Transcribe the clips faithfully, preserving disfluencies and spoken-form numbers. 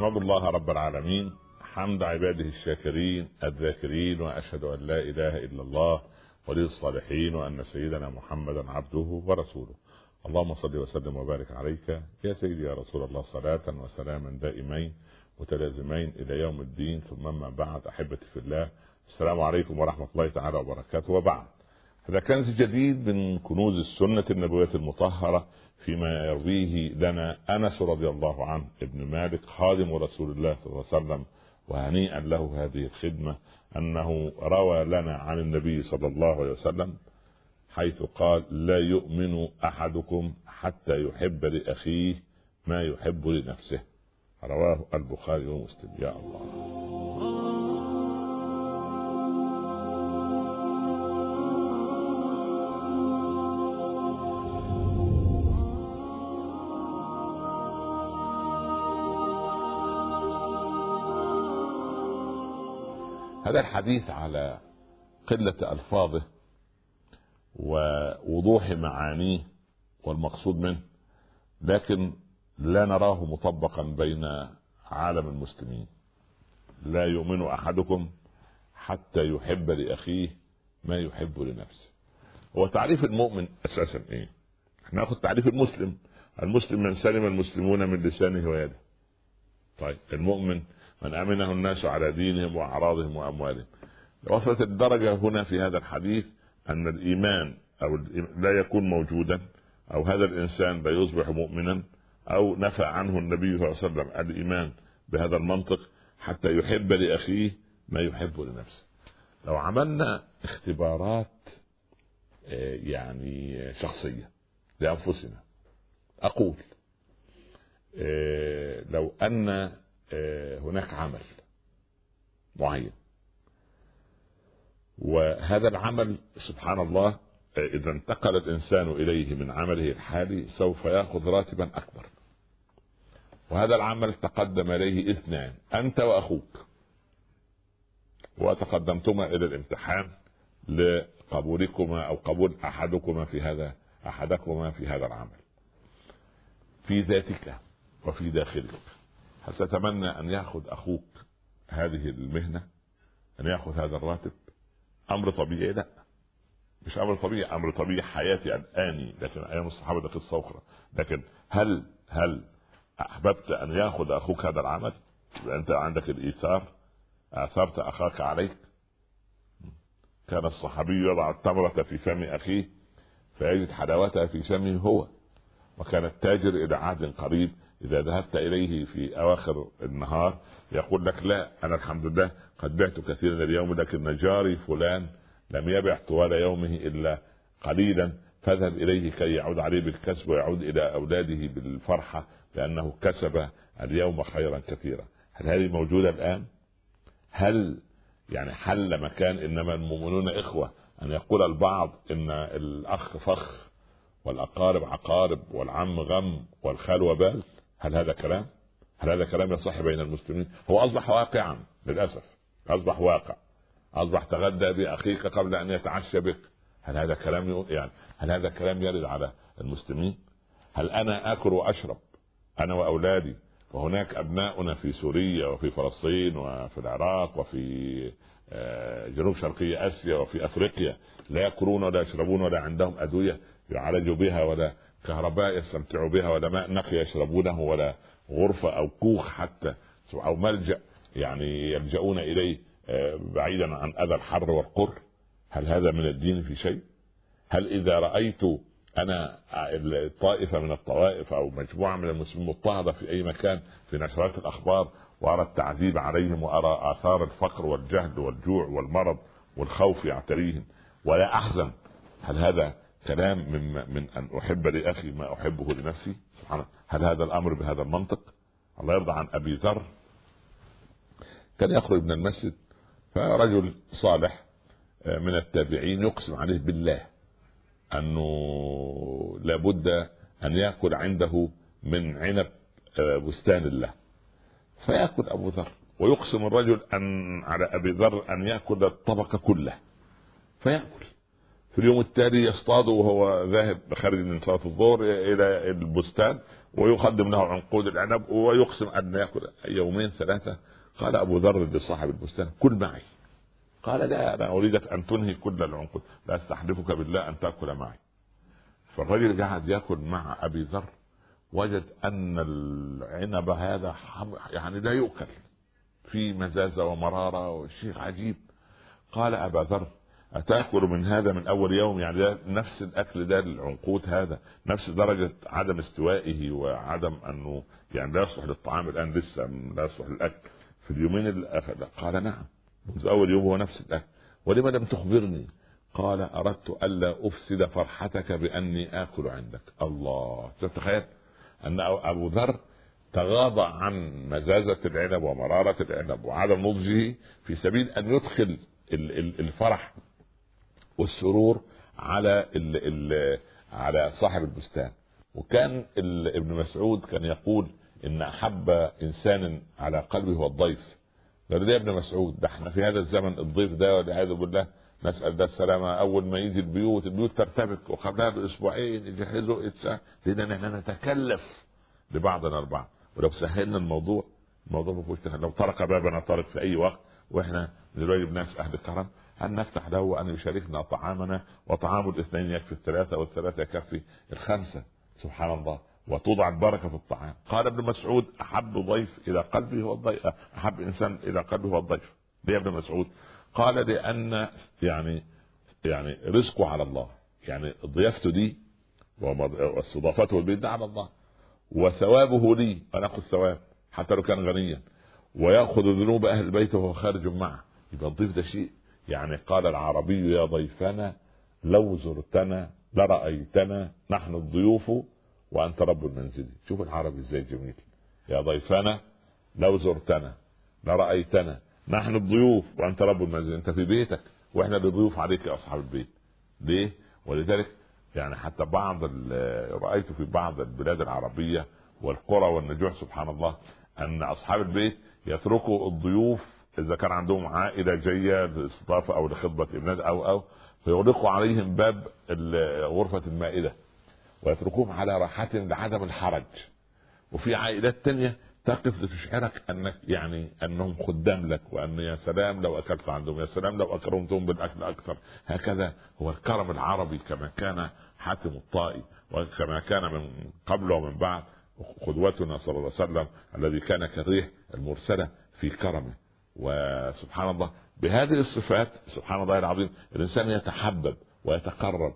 أحمد الله رب العالمين حمد عباده الشاكرين الذاكرين، وأشهد أن لا إله إلا الله ولي الصالحين، وأن سيدنا محمدا عبده ورسوله. اللهم صل وسلم وبارك عليك يا سيدي يا رسول الله، صلاة وسلاما دائمين متلازمين إلى يوم الدين. ثم ما بعد، أحبتي في الله، السلام عليكم ورحمة الله تعالى وبركاته. وبعد، هذا كنز جديد من كنوز السنة النبوية المطهرة فيما يرويه لنا أنس رضي الله عنه ابن مالك خادم رسول الله صلى الله عليه وسلم، وهنيئا له هذه الخدمة، أنه روى لنا عن النبي صلى الله عليه وسلم حيث قال: لا يؤمن أحدكم حتى يحب لأخيه ما يحب لنفسه. رواه البخاري ومسلم. يا الله، هذا الحديث على قلة ألفاظه ووضوح معانيه والمقصود منه، لكن لا نراه مطبقا بين عالم المسلمين. لا يؤمن أحدكم حتى يحب لأخيه ما يحب لنفسه. هو تعريف المؤمن أساسا إيه؟ احنا ناخذ تعريف المسلم. المسلم من سلم المسلمون من لسانه ويده. طيب، المؤمن من أمنه الناس على دينهم وأعراضهم وأموالهم. وصلت الدرجة هنا في هذا الحديث أن الإيمان أو لا يكون موجودا، أو هذا الإنسان لا يصبح مؤمنا، أو نفى عنه النبي صلى الله عليه وسلم الإيمان بهذا المنطق حتى يحب لأخيه ما يحب لنفسه. لو عملنا اختبارات يعني شخصية لأنفسنا، أقول لو أن هناك عمل معين، وهذا العمل سبحان الله إذا انتقل الإنسان إليه من عمله الحالي سوف يأخذ راتبا أكبر، وهذا العمل تقدم إليه اثنان، أنت وأخوك، وتقدمتما إلى الامتحان لقبولكما أو قبول أحدكما في هذا أحدكما في هذا العمل. في ذاتك وفي داخلك، هل تتمنى أن يأخذ أخوك هذه المهنة، أن يأخذ هذا الراتب؟ أمر طبيعي؟ لا، مش أمر طبيعي، أمر طبيعي حياتي الآني، لكن أيام الصحابة في الصوخرة. لكن هل هل أحببت أن يأخذ أخوك هذا العمل؟ أنت عندك الإيثار، آثرت أخاك عليك. كان الصحابي يضع التمرة في فم أخيه فيجد حلاوتها في فمه هو. وكان التاجر إلى عهد قريب إذا ذهبت إليه في أواخر النهار يقول لك: لا، أنا الحمد لله قد بعت كثيرا اليوم، لكن جاري فلان لم يبع طوال يومه إلا قليلا، فاذهب إليه كي يعود عليه بالكسب ويعود إلى أولاده بالفرحة لأنه كسب اليوم خيرا كثيرا. هل هذه موجودة الآن؟ هل يعني حل مكان إنما المؤمنون إخوة أن يقول البعض إن الأخ فخ والأقارب عقارب والعم غم والخال وبال؟ هل هذا كلام؟ هل هذا كلام يصح بين المسلمين؟ هو أصبح واقعا للأسف، أصبح واقع، أصبح تغدى بأخيك قبل أن يتعشى بك. هل هذا كلام يعني هل هذا كلام يرد على المسلمين؟ هل أنا آكل وأشرب أنا وأولادي، وهناك أبناؤنا في سوريا وفي فلسطين وفي العراق وفي جنوب شرقي آسيا وفي أفريقيا لا يأكلون ولا يشربون ولا عندهم أدوية يعالجوا بها ولا كهرباء يستمتعوا بها ولا ماء نقي يشربونه ولا غرفة أو كوخ حتى أو ملجأ يعني يلجؤون إليه بعيدا عن أذى الحر والقر؟ هل هذا من الدين في شيء؟ هل إذا رأيت أنا طائفة من الطوائف أو مجموعة من المسلمين مضطهدة في أي مكان في نشرات الأخبار وأرى التعذيب عليهم وأرى آثار الفقر والجهل والجوع والمرض والخوف يعتريهم ولا أحزن، هل هذا كلام من من أن أحب لأخي ما أحبه لنفسي؟ سبحان، هل هذا الأمر بهذا المنطق؟ الله يرضى عن أبي ذر، كان يخرج من المسجد فرجل صالح من التابعين يقسم عليه بالله أنه لابد أن يأكل عنده من عنب بستان الله، فيأكل أبو ذر، ويقسم الرجل أن على أبي ذر أن يأكل الطبق كله، فيأكل. في اليوم التالي يصطاد وهو ذاهب خارج من صلاة الظهر إلى البستان ويقدم له عنقود العنب ويقسم أن يأكل يومين ثلاثة. قال أبو ذر لصاحب البستان كل معي. قال لا، أنا أريدك أن تنهي كل العنقود، لا أستحلفك بالله أن تأكل معي. فالرجل قاعد يأكل مع أبي ذر، وجد أن العنب هذا يعني لا يؤكل، في مزازة ومرارة وشيء عجيب. قال أبا ذر أتأكل من هذا من أول يوم؟ يعني ده نفس الأكل ده، العنقود هذا نفس درجة عدم استوائه وعدم أنه يعني لا يصلح للطعام الآن، لسه لا يصلح للأكل في اليومين الأخر. قال نعم، منذ أول يوم هو نفس الأكل. ولما لم تخبرني؟ قال أردت ألا أفسد فرحتك بأني آكل عندك. الله، تتخيل أن أبو ذر تغاضى عن مزازة العنب ومرارة العنب وعدم نضجه في سبيل أن يدخل الفرح والسرور على ال ال على صاحب البستان. وكان ابن مسعود كان يقول إن أحب إنسان على قلبه هو الضيف. قال لي يا ابن مسعود، ده احنا في هذا الزمن الضيف ده والعياذ بالله نسأل ده السلامة، أول ما يجي البيوت البيوت ترتبك، وقبلها بأسبوعين يجهزوا إتسا، لأننا احنا نتكلف لبعضنا البعض. ولو سهلنا الموضوع الموضوع ما فيهوش، لو طرق بابنا طارق في أي وقت واحنا نراقب ناس أهل كرم، أن نفتح له أن يشاركنا طعامنا، وطعام الاثنين يكفي الثلاثة والثلاثة يكفي الخمسة. سبحان الله، وتوضع البركة في الطعام. قال ابن مسعود أحب ضيف إلى قلبه هو الضيف، أحب إنسان إلى قلبه هو الضيف. ليه ابن مسعود؟ قال لأن يعني يعني رزقه على الله، يعني ضيافته دي واستضافته البيت ده على الله، وثوابه لي أنا أخذ ثواب حتى لو كان غنيا، ويأخذ ذنوب أهل البيت وهو خارج معه. يبقى الضيف ده شيء يعني. قال العربي يا ضيفنا لو زرتنا لرأيتنا نحن الضيوف وأنت رب المنزل. شوف العربي ازاي جميل. يا ضيفنا لو زرتنا لرأيتنا نحن الضيوف وأنت رب المنزل. انت في بيتك واحنا اللي ضيوف عليك يا أصحاب البيت. ليه؟ ولذلك يعني حتى بعض رأيت في بعض البلاد العربية والقرى والنجوح سبحان الله أن أصحاب البيت يتركوا الضيوف إذا كان عندهم عائلة جاية لاستضافة أو لخطبة ابنات أو أو فيغلقوا عليهم باب غرفة المائدة ويتركوهم على راحتهم لعدم الحرج. وفي عائلات تانية تقف لتشعرك أنك يعني أنهم خدام لك، وأن يا سلام لو أكلت عندهم، يا سلام لو أكرمتهم بالأكل أكثر. هكذا هو الكرم العربي كما كان حاتم الطائي وكما كان من قبل ومن بعد قدوتنا صلى الله عليه وسلم الذي كان كالريح المرسلة في كرمه. وسبحان الله بهذه الصفات سبحان الله العظيم الإنسان يتحبب ويتقرب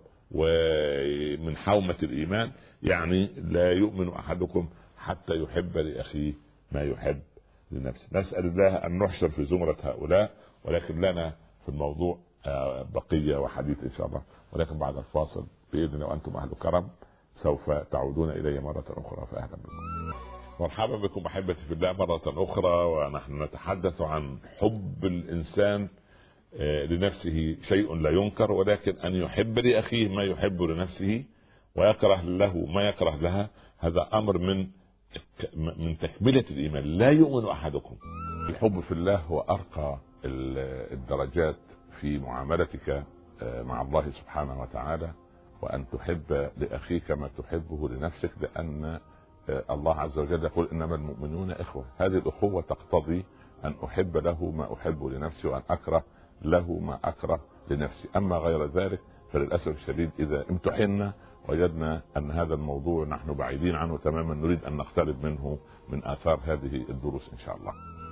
ومن حومة الإيمان. يعني لا يؤمن أحدكم حتى يحب لأخيه ما يحب لنفسه. نسأل الله أن نحشر في زمرة هؤلاء، ولكن لنا في الموضوع بقية وحديث إن شاء الله، ولكن بعد الفاصل بإذن الله وأنتم أهل كرم سوف تعودون إلي مرة أخرى. فأهلا بكم، مرحبا بكم أحبتي في الله مرة أخرى. ونحن نتحدث عن حب الإنسان لنفسه، شيء لا ينكر، ولكن أن يحب لأخيه ما يحب لنفسه ويكره له ما يكره لها، هذا أمر من من تكملة الإيمان. لا يؤمن أحدكم. الحب في الله هو أرقى الدرجات في معاملتك مع الله سبحانه وتعالى، وأن تحب لأخيك ما تحبه لنفسك، لأن الله عز وجل يقول إنما المؤمنون إخوة. هذه الأخوة تقتضي أن أحب له ما أحب لنفسي وأن أكره له ما أكره لنفسي. أما غير ذلك فللأسف الشديد إذا امتحنا وجدنا أن هذا الموضوع نحن بعيدين عنه تماما، نريد أن نقترب منه من آثار هذه الدروس إن شاء الله.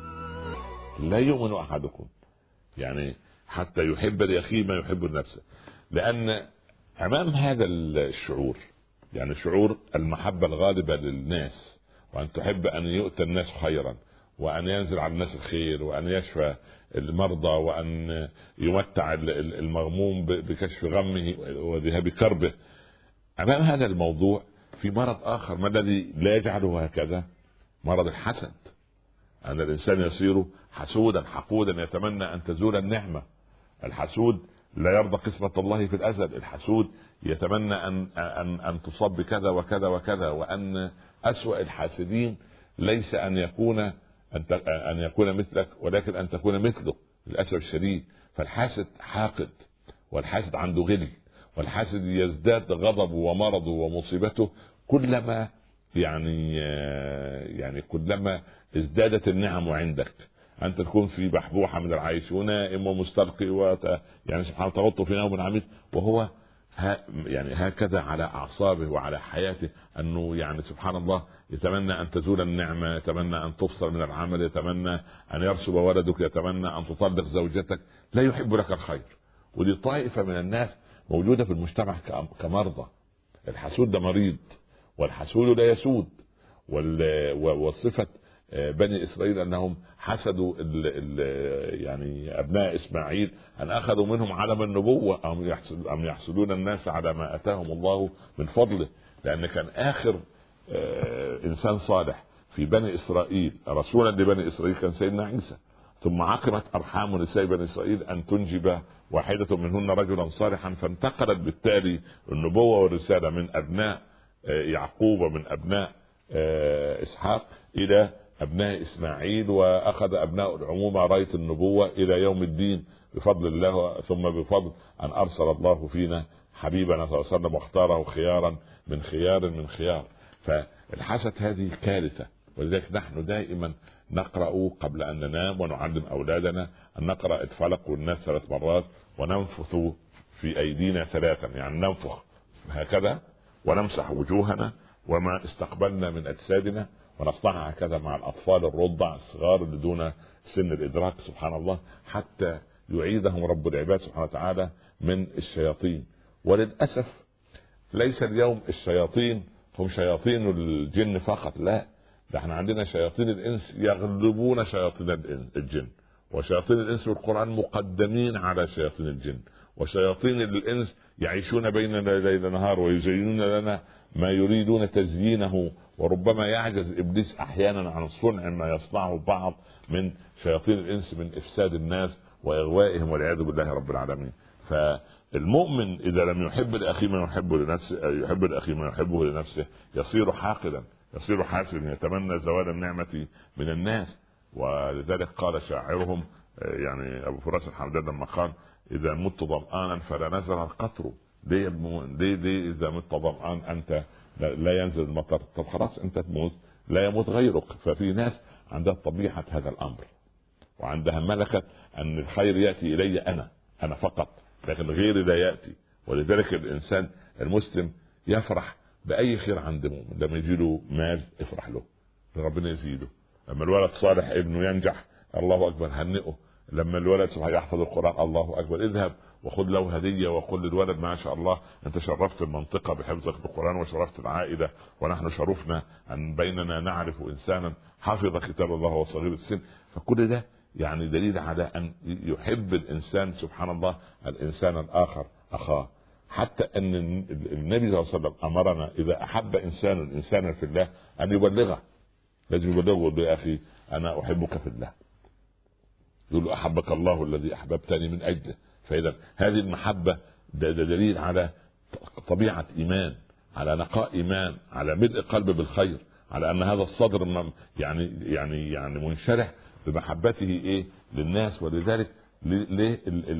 لا يؤمن أحدكم يعني حتى يحب لأخيه ما يحب لنفسه، لأن أمام هذا الشعور يعني شعور المحبة الغالبة للناس، وأن تحب أن يؤتى الناس خيرا، وأن ينزل على الناس الخير، وأن يشفى المرضى، وأن يمتع المغموم بكشف غمه وذهاب كربه. أمام هذا الموضوع في مرض آخر، ما الذي لا يجعله هكذا؟ مرض الحسد، أن الإنسان يصير حسودا حقودا يتمنى أن تزول النعمة. الحسود لا يرضى قسمة الله في الأزل. الحسود يتمنى أن أن أن تصب كذا وكذا وكذا، وأن أسوأ الحاسدين ليس أن يكون أن أن يكون مثلك، ولكن أن تكون مثله للأسف الشديد. فالحاسد حاقد، والحاسد عنده غل، والحاسد يزداد غضبه ومرضه ومصيبته كلما يعني يعني كلما ازدادت النعم عندك انت تكون في بحبوحه من العيش ونائم ومستلقي وت... يعني سبحان الله تغط في نوم عميق، وهو ها يعني هكذا على اعصابه وعلى حياته، انه يعني سبحان الله يتمنى ان تزول النعمه، يتمنى ان تفصل من العمل، يتمنى ان يرسب ولدك، يتمنى ان تطلق زوجتك، لا يحب لك الخير. ودي طائفه من الناس موجوده في المجتمع كمرضى. الحسود ده مريض، والحسود لا يسود. والصفه بني اسرائيل انهم حسدوا ال ال يعني ابناء اسماعيل ان اخذوا منهم علم النبوه، ام يحسدون الناس على ما اتاهم الله من فضله. لان كان اخر انسان صالح في بني اسرائيل رسولا لبني اسرائيل كان سيدنا عيسى، ثم عقمت ارحام نساء بني اسرائيل ان تنجب واحده منهن رجلا صالحا، فانتقلت بالتالي النبوه والرساله من ابناء يعقوب ومن ابناء اسحاق الى ابناء اسماعيل، واخذ ابناء العمومه رايه النبوه الى يوم الدين بفضل الله، ثم بفضل ان ارسل الله فينا حبيبنا صلى الله عليه وسلم واختاره خيارا من خيار من خيار. فالحسد هذه كارثه، ولذلك نحن دائما نقرا قبل ان ننام ونعلم اولادنا ان نقرا الفلق والناس ثلاث مرات، وننفث في ايدينا ثلاثا، يعني ننفخ هكذا ونمسح وجوهنا وما استقبلنا من اجسادنا، ونصنعها هكذا مع الاطفال الرضع الصغار اللي دون سن الادراك سبحان الله، حتى يعيدهم رب العباد سبحانه وتعالى من الشياطين. وللاسف ليس اليوم الشياطين هم شياطين الجن فقط، لا، ده احنا عندنا شياطين الانس يغلبون شياطين الجن، وشياطين الانس بالقرآن مقدمين على شياطين الجن، وشياطين الانس يعيشون بيننا ليل نهار ويزينون لنا ما يريدون تزيينه، وربما يعجز ابليس احيانا عن صنع ما يصنعه بعض من شياطين الانس من افساد الناس واغوائهم والعياذ بالله رب العالمين. فالمؤمن اذا لم يحب لاخيه ما يحبه لنفسه، يحب لاخيه ما يحبه لنفسه، يصير حاقدا، يصير حاسدا، يتمنى زوال النعمه من الناس. ولذلك قال شاعرهم يعني ابو فراس الحمدان لما قال: اذا مت ظمآنا فلا نزل القطر. ليه ليه ليه اذا مت ظمآن انت لا ينزل المطر؟ طب خلاص انت تموت لا يموت غيرك. ففي ناس عندها طبيعه هذا الامر، وعندها ملكه ان الخير ياتي الي انا انا فقط، لكن غيري لا ياتي. ولذلك الانسان المسلم يفرح باي خير عند مؤمن. لما يجي له مال يفرح له، ربنا يزيده. لما الولد صالح ابنه ينجح الله اكبر هنئه. لما الولد يحفظ القرآن الله اكبر اذهب وخذ له هديه وقل للولد ما شاء الله انت شرفت المنطقه بحفظك للقرآن وشرفت العائله، ونحن شرفنا ان بيننا نعرف انسانا حفظ كتاب الله وهو صغير السن. فكل ده يعني دليل على ان يحب الانسان سبحان الله الانسان الاخر اخاه. حتى ان النبي صلى الله عليه وسلم امرنا اذا احب انسان انسانا في الله ان يبلغه، لازم يبلغه يقول له يا اخي انا احبك في الله، يقول له احبك الله الذي احببتني من اجله. فاذا هذه المحبه ده, ده دليل على طبيعه ايمان، على نقاء ايمان، على ملء قلب بالخير، على ان هذا الصدر يعني يعني يعني منشرح بمحبته ايه للناس. ولذلك ليه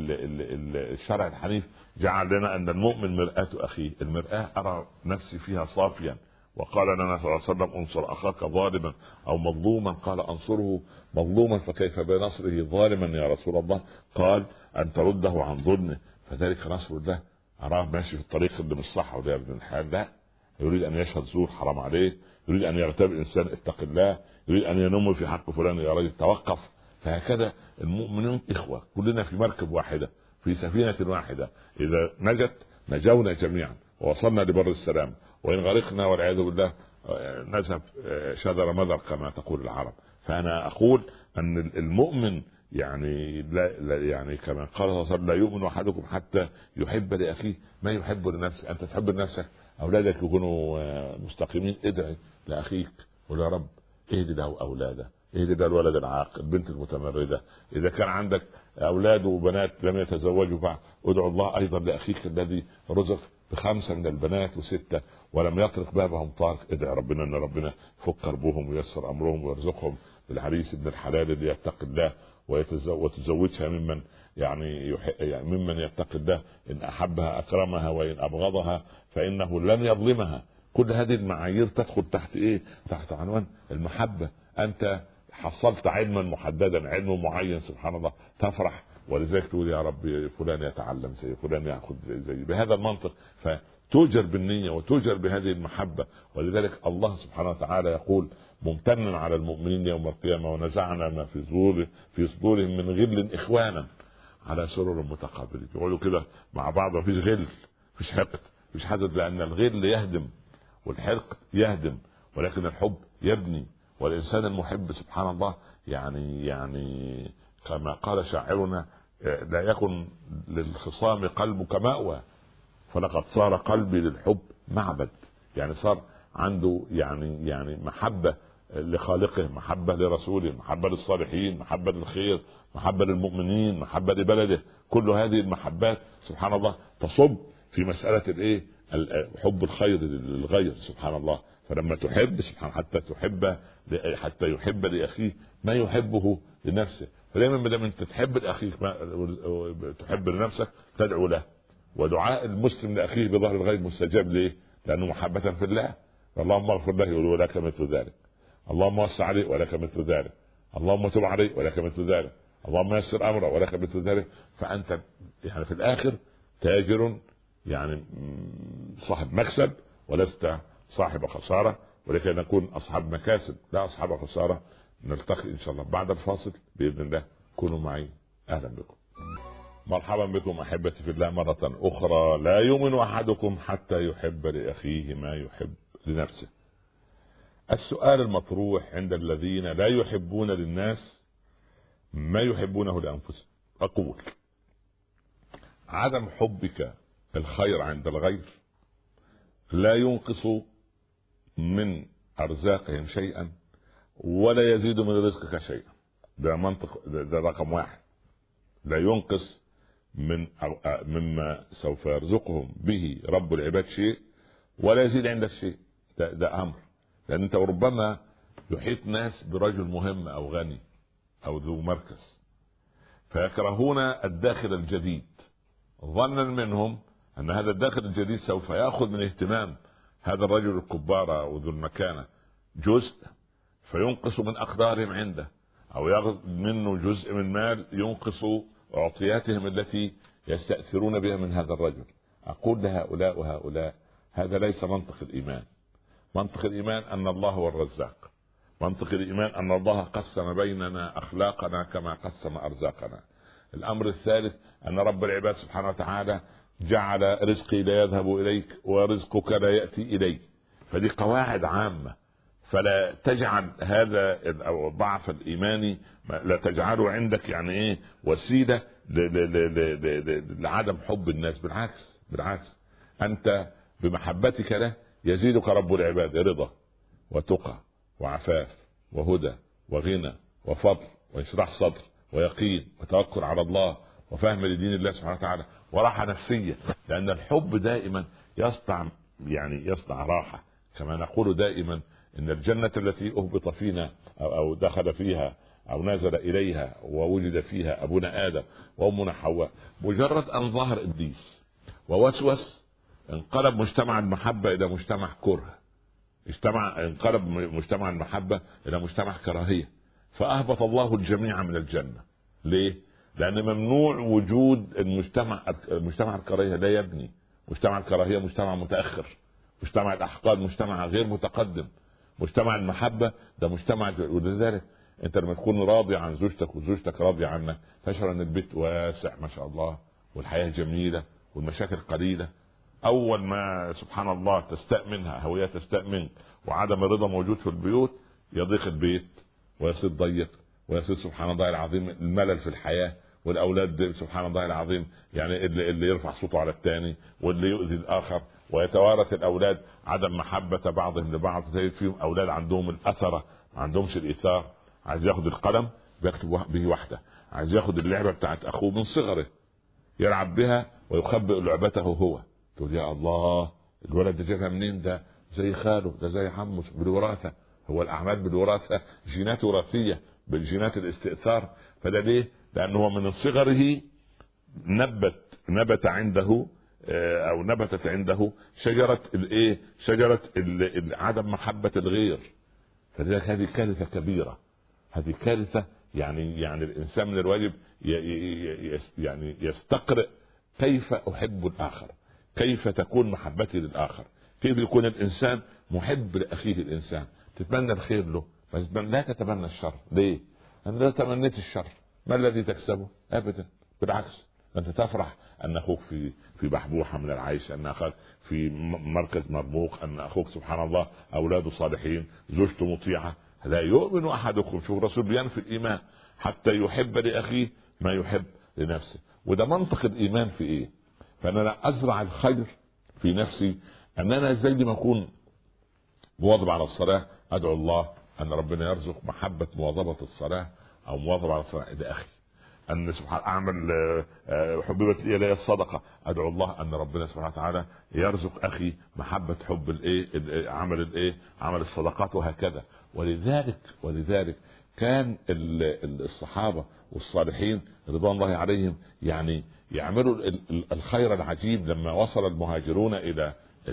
الشرع الحنيف جعل لنا ان المؤمن مرآة اخيه. المرآة ارى نفسي فيها صافيا. وقال لنا صلى الله عليه وسلم: انصر اخاك ظالما او مظلوما. قال: انصره مظلوما فكيف بنصره ظالما يا رسول الله؟ قال: ان ترده عن ظلمه. فذلك نصر الله. اراه ماشي في الطريق اللي مش صح وده ابن الحلال، لا، يريد ان يشهد زور حرام عليه، يريد ان يغتاب انسان اتق الله، يريد ان ينم في حق فلان يا رجل توقف. فهكذا المؤمنون اخوه، كلنا في مركب واحده في سفينه واحده، اذا نجت نجونا جميعا ووصلنا لبر السلام، وإن غرقنا والعياذ بالله نذهب شذر مذر كما تقول العرب. فأنا أقول أن المؤمن يعني لا, لا يعني كما قال صلى الله عليه وسلم: لا يؤمن أحدكم حتى يحب لأخيه ما يحب لنفسه. أنت تحب لنفسك أولادك يكونوا مستقيمين، ادعي لأخيك وقل يا رب اهدي له أولاده، اهدي له الولد العاق، البنت المتمردة. إذا كان عندك أولاد وبنات لم يتزوجوا بعد ادعو الله أيضا لأخيك الذي رزق بخمسة من البنات وستة ولم يطرق بابهم طارق. ادعي ربنا ان ربنا يفك كربهم وييسر امرهم ويرزقهم بالعريس ابن الحلال اللي يتقي الله وتزوجها ممن يعني, يح... يعني ممن يتقي الله. ان احبها اكرمها وان ابغضها فانه لن يظلمها. كل هذه المعايير تدخل تحت ايه؟ تحت عنوان المحبة. انت حصلت علما محددا، علم معين، سبحان الله، تفرح، ولذلك تقول يا رب فلان يتعلم زي فلان، ياخذ زي, زي بهذا المنطق، فتوجر بالنية وتوجر بهذه المحبة. ولذلك الله سبحانه وتعالى يقول ممتنا على المؤمنين يوم القيامة ونزعنا ما في صدور في صدورهم من غل إخوانا على سرر متقابلين. يقولوا كده مع بعض، مفيش غل، مفيش حقد، مفيش حسد، لأن الغل يهدم والحقد يهدم، ولكن الحب يبني. والإنسان المحب سبحان الله يعني يعني كما قال شاعرنا لا يكن للخصام قلبك مأوى فلقد صار قلبي للحب معبد. يعني صار عنده يعني يعني محبة لخالقه، محبة لرسوله، محبة للصالحين، محبة للخير، محبة للمؤمنين، محبة لبلده. كل هذه المحبات سبحان الله تصب في مسألة الايه؟ حب الخير للغير سبحان الله. فلما تحب سبحان حتى تحب حتى يحب لأخيه ما يحبه لنفسه. فدائما ما دام انت تحب لاخيك ما تحب لنفسك تدعو له. ودعاء المسلم لاخيه بظهر الغيب مستجاب ليه؟ لانه محبة في الله. اللهم اغفر له ولك مثل ذلك، اللهم وسع عليه ولك مثل ذلك، اللهم تب عليه ولك مثل ذلك، اللهم يسر امره ولك مثل ذلك. فانت يعني في الاخر تاجر، يعني صاحب مكسب ولست صاحب خسارة. ولكي نكون اصحاب مكاسب لا اصحاب خسارة. نلتقي ان شاء الله بعد الفاصل باذن الله. كونوا معي. اهلا بكم، مرحبا بكم احبتي في الله مرة اخرى. لا يؤمن احدكم حتى يحب لاخيه ما يحب لنفسه. السؤال المطروح عند الذين لا يحبون للناس ما يحبونه لانفسهم، اقول عدم حبك الخير عند الغير لا ينقص من ارزاقهم شيئا ولا يزيد من رزقك شيئا. ده منطق، ده, ده رقم واحد. لا ينقص من مما سوف يرزقهم به رب العباد شيء ولا يزيد عندك شيء. ده, ده امر. لان انت ربما يحيط ناس برجل مهم او غني او ذو مركز فيكرهون الداخل الجديد ظنا منهم ان هذا الداخل الجديد سوف ياخذ من اهتمام هذا الرجل الكبار او ذو المكانة جزء فينقص من اقدارهم عنده، او ياخذ منه جزء من مال ينقص اعطياتهم التي يستأثرون بها من هذا الرجل. اقول لهؤلاء وهؤلاء هذا ليس منطق الايمان. منطق الايمان ان الله هو الرزاق. منطق الايمان ان الله قسم بيننا اخلاقنا كما قسم ارزاقنا. الامر الثالث ان رب العباد سبحانه وتعالى جعل رزقي لا يذهب اليك ورزقك لا يأتي اليك. فدي قواعد عامة. فلا تجعل هذا الضعف الايماني لا تجعله عندك يعني ايه وسيله لعدم حب الناس. بالعكس بالعكس انت بمحبتك له يزيدك رب العباد رضا وتقى وعفاف وهدى وغنى وفضل وإشراح صدر ويقين وتوكل على الله وفهم لدين الله سبحانه وتعالى وراحة نفسية. لأن الحب دائما يصنع يعني يصنع راحة. كما نقول دائما إن الجنة التي أهبط فينا أو دخل فيها أو نزل إليها ووجد فيها أبونا آدم وأمنا حواء مجرد أن ظهر إبليس ووسوس انقلب مجتمع المحبة إلى مجتمع كره. اجتمع انقلب مجتمع المحبة إلى مجتمع كراهية. فأهبط الله الجميع من الجنة. ليه؟ لأن ممنوع وجود المجتمع. مجتمع الكراهية لا يبني. مجتمع الكراهية مجتمع متأخر. مجتمع الأحقاد مجتمع غير متقدم. مجتمع المحبة ده مجتمع. ولذلك انت لما تكون راضي عن زوجتك وزوجتك راضية عنك تشعر ان البيت واسع ما شاء الله والحياة جميلة والمشاكل قليلة. اول ما سبحان الله تستاء منها هوية تستاء منك وعدم الرضا موجود في البيوت يضيق البيت ويصير ضيق ويصير سبحان الله العظيم الملل في الحياة. والاولاد سبحان الله العظيم يعني اللي, اللي يرفع صوته على الثاني واللي يؤذي الاخر ويتوارث الاولاد عدم محبة بعضهم لبعض. تجد فيهم اولاد عندهم الاثرة ما عندهمش الايثار. عايز ياخد القلم بيكتب به واحدة. عايز ياخد اللعبة بتاعت اخوه من صغره يلعب بها ويخبئ لعبته هو. تقول يا الله الولد ده جابها منين؟ ده زي خاله ده زي عمه بالوراثة. هو الاعمال بالوراثة جينات وراثية بالجينات الاستئثار. فده ليه؟ لانه من صغره نبت نبت عنده او نبتت عنده شجره الايه شجره عدم محبه الغير. فلذلك هذه كارثه كبيره، هذه كارثه. يعني يعني الانسان من الواجب يعني يستقرئ كيف احب الاخر، كيف تكون محبتي للاخر، كيف يكون الانسان محب لاخيه الانسان، تتمنى الخير له، لا تتمنى الشر. ليه؟ أن لو تمنيت الشر ما الذي تكسبه؟ ابدا، بالعكس، انت تفرح ان اخوك في في بحبوحه من العيش، ان اخوك في مركز مرموق، ان اخوك سبحان الله اولاده صالحين، زوجته مطيعه. لا يؤمن احدكم، شوف الرسول بينفي الايمان، حتى يحب لاخيه ما يحب لنفسه. وده منطق الايمان في ايه؟ فانا ازرع الخير في نفسي، ان انا زي ما اكون مواظب على الصلاه ادعو الله ان ربنا يرزق محبه مواظبه الصلاه او مواظبه على الصلاه لاخي. ان سبحان اعمل حببت الي الصدقه، ادعو الله ان ربنا سبحانه وتعالى يرزق اخي محبه حب الايه عمل الايه عمل الصدقات، وهكذا. ولذلك ولذلك كان الصحابه والصالحين رضوان الله عليهم يعني يعملوا الخير العجيب. لما وصل المهاجرون الى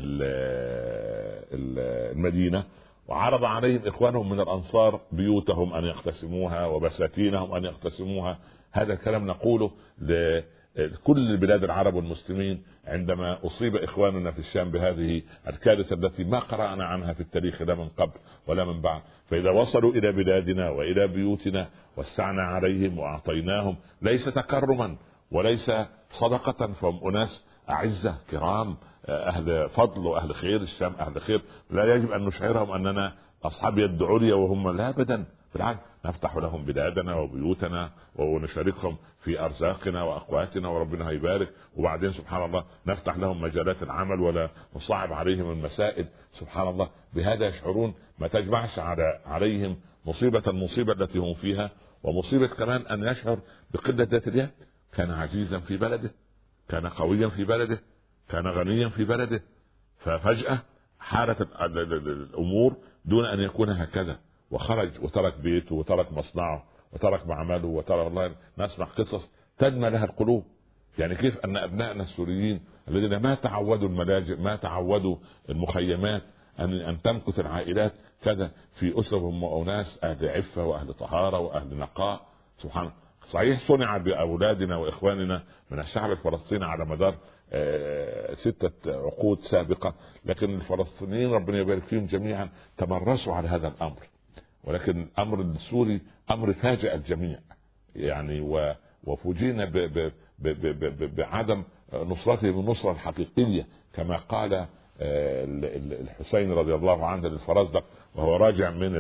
المدينه وعرض عليهم اخوانهم من الانصار بيوتهم ان يقتسموها وبساتينهم ان يقتسموها. هذا الكلام نقوله لكل بلاد العرب والمسلمين عندما اصيب اخواننا في الشام بهذه الكارثه التي ما قرانا عنها في التاريخ لا من قبل ولا من بعد. فاذا وصلوا الى بلادنا والى بيوتنا وسعنا عليهم واعطيناهم، ليس تكرما وليس صدقه، فهم اناس اعزه كرام اهل فضل واهل خير. الشام اهل خير، لا يجب ان نشعرهم اننا اصحاب يد عليا وهم لا ابدا، بالعكس نفتح لهم بلادنا وبيوتنا ونشاركهم في ارزاقنا واقواتنا وربنا هيبارك. وبعدين سبحان الله نفتح لهم مجالات العمل ولا نصعب عليهم المسائل. سبحان الله بهذا يشعرون. ما تجمعش على عليهم مصيبه المصيبه التي هم فيها، ومصيبه كمان ان يشعر بقله ذات اليد. كان عزيزا في بلده، كان قويا في بلده، كان غنيا في بلده، ففجأة حالت الأمور دون أن يكون هكذا، وخرج وترك بيته وترك مصنعه وترك معمله وترك. الله نسمع قصص تدمى لها القلوب. يعني كيف أن أبنائنا السوريين الذين ما تعودوا الملاجئ، ما تعودوا المخيمات، أن أن تمكث العائلات كذا في أسرهم وأناس أهل عفة وأهل طهارة وأهل نقاء. سبحان الله. صحيح صنع بأولادنا وإخواننا من الشعب الفلسطيني على مدار ستة عقود سابقة، لكن الفلسطينيين ربنا يبارك فيهم جميعا تمرسوا على هذا الأمر. ولكن الأمر السوري أمر فاجأ الجميع يعني، وفوجئنا بعدم نصرته بالنصرة الحقيقية، كما قال الحسين رضي الله عنه للفرزدق وهو راجع من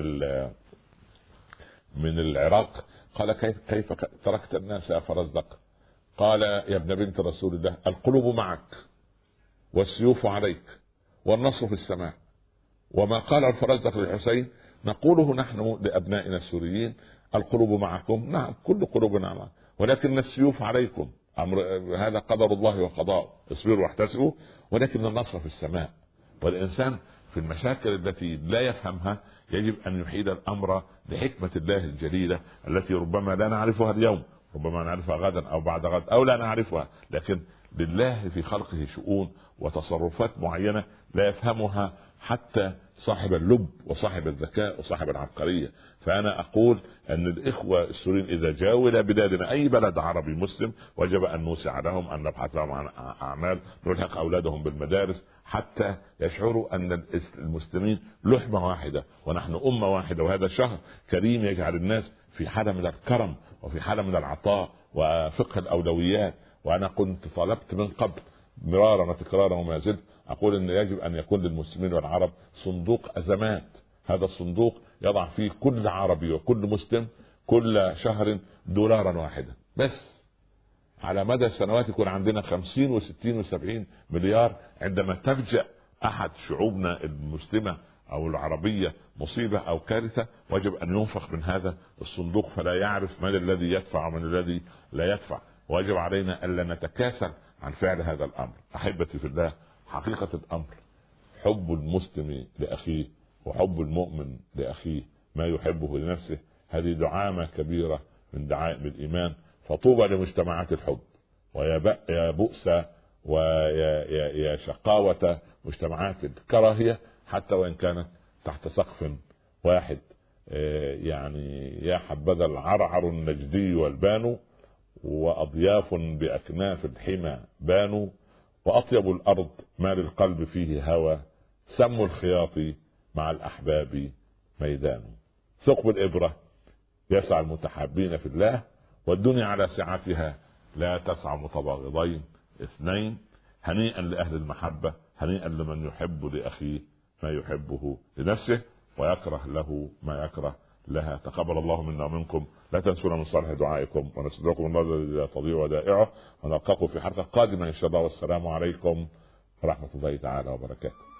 من العراق، قال كيف كيف تركت الناس يا فرزدق؟ قال يا ابن بنت رسول الله القلوب معك والسيوف عليك والنصر في السماء. وما قال الفرزدق للحسين نقوله نحن لأبنائنا السوريين: القلوب معكم، نعم كل قلوبنا معكم، ولكن السيوف عليكم، أمر هذا قدر الله وقضاء، اصبروا واحتسبوا، ولكن النصر في السماء. والإنسان في المشاكل التي لا يفهمها يجب أن يحيل الأمر لحكمة الله الجليلة التي ربما لا نعرفها اليوم، ربما نعرفها غدا أو بعد غد أو لا نعرفها، لكن لله في خلقه شؤون وتصرفات معينة لا يفهمها حتى صاحب اللب وصاحب الذكاء وصاحب العبقرية. فأنا أقول أن الإخوة السوريين إذا جاءوا إلى بلادنا أي بلد عربي مسلم وجب أن نوسع لهم، أن نبحث لهم عن أعمال، نلحق أولادهم بالمدارس حتى يشعروا أن المسلمين لحمة واحدة ونحن أمة واحدة. وهذا شهر كريم يجعل الناس في حالة من الكرم وفي حالة من العطاء وفقه الأولويات. وأنا كنت طلبت من قبل مرارا وتكرارا وما زلت أقول أن يجب أن يكون للمسلمين والعرب صندوق أزمات. هذا الصندوق يضع فيه كل عربي وكل مسلم كل شهر دولارا واحدا بس، على مدى السنوات يكون عندنا خمسين وستين وسبعين مليار. عندما تفجأ أحد شعوبنا المسلمة أو العربية مصيبة أو كارثة وجب أن ينفق من هذا الصندوق، فلا يعرف من الذي يدفع ومن الذي لا يدفع. ويجب علينا ألا نتكاسل عن فعل هذا الأمر. أحبتي في الله، حقيقة الأمر حب المسلم لأخيه وحب المؤمن لأخيه ما يحبه لنفسه، هذه دعامة كبيرة من دعائم الإيمان. فطوبى لمجتمعات الحب، ويا بؤس ويا شقاوة مجتمعات الكراهية حتى وإن كانت تحت سقف واحد. يعني يا حبذا العرعر النجدي والبانو، وأضياف بأكناف الحمى بانوا، وأطيب الأرض ما للقلب فيه هوى، سم الخياط مع الأحباب ميدان. ثقب الإبرة يسعى المتحابين في الله، والدنيا على سعتها لا تسعى متباغضين اثنين. هنيئا لأهل المحبة، هنيئا لمن يحب لأخيه ما يحبه لنفسه ويكره له ما يكره لها. تقبل الله منا ومنكم. لا تنسونا من صالح دعائكم، ونستودعكم الله الذي لا تضيع ودائعه، ونلقاكم في حلقة قادمة إن شاء الله. والسلام عليكم ورحمة الله تعالى وبركاته.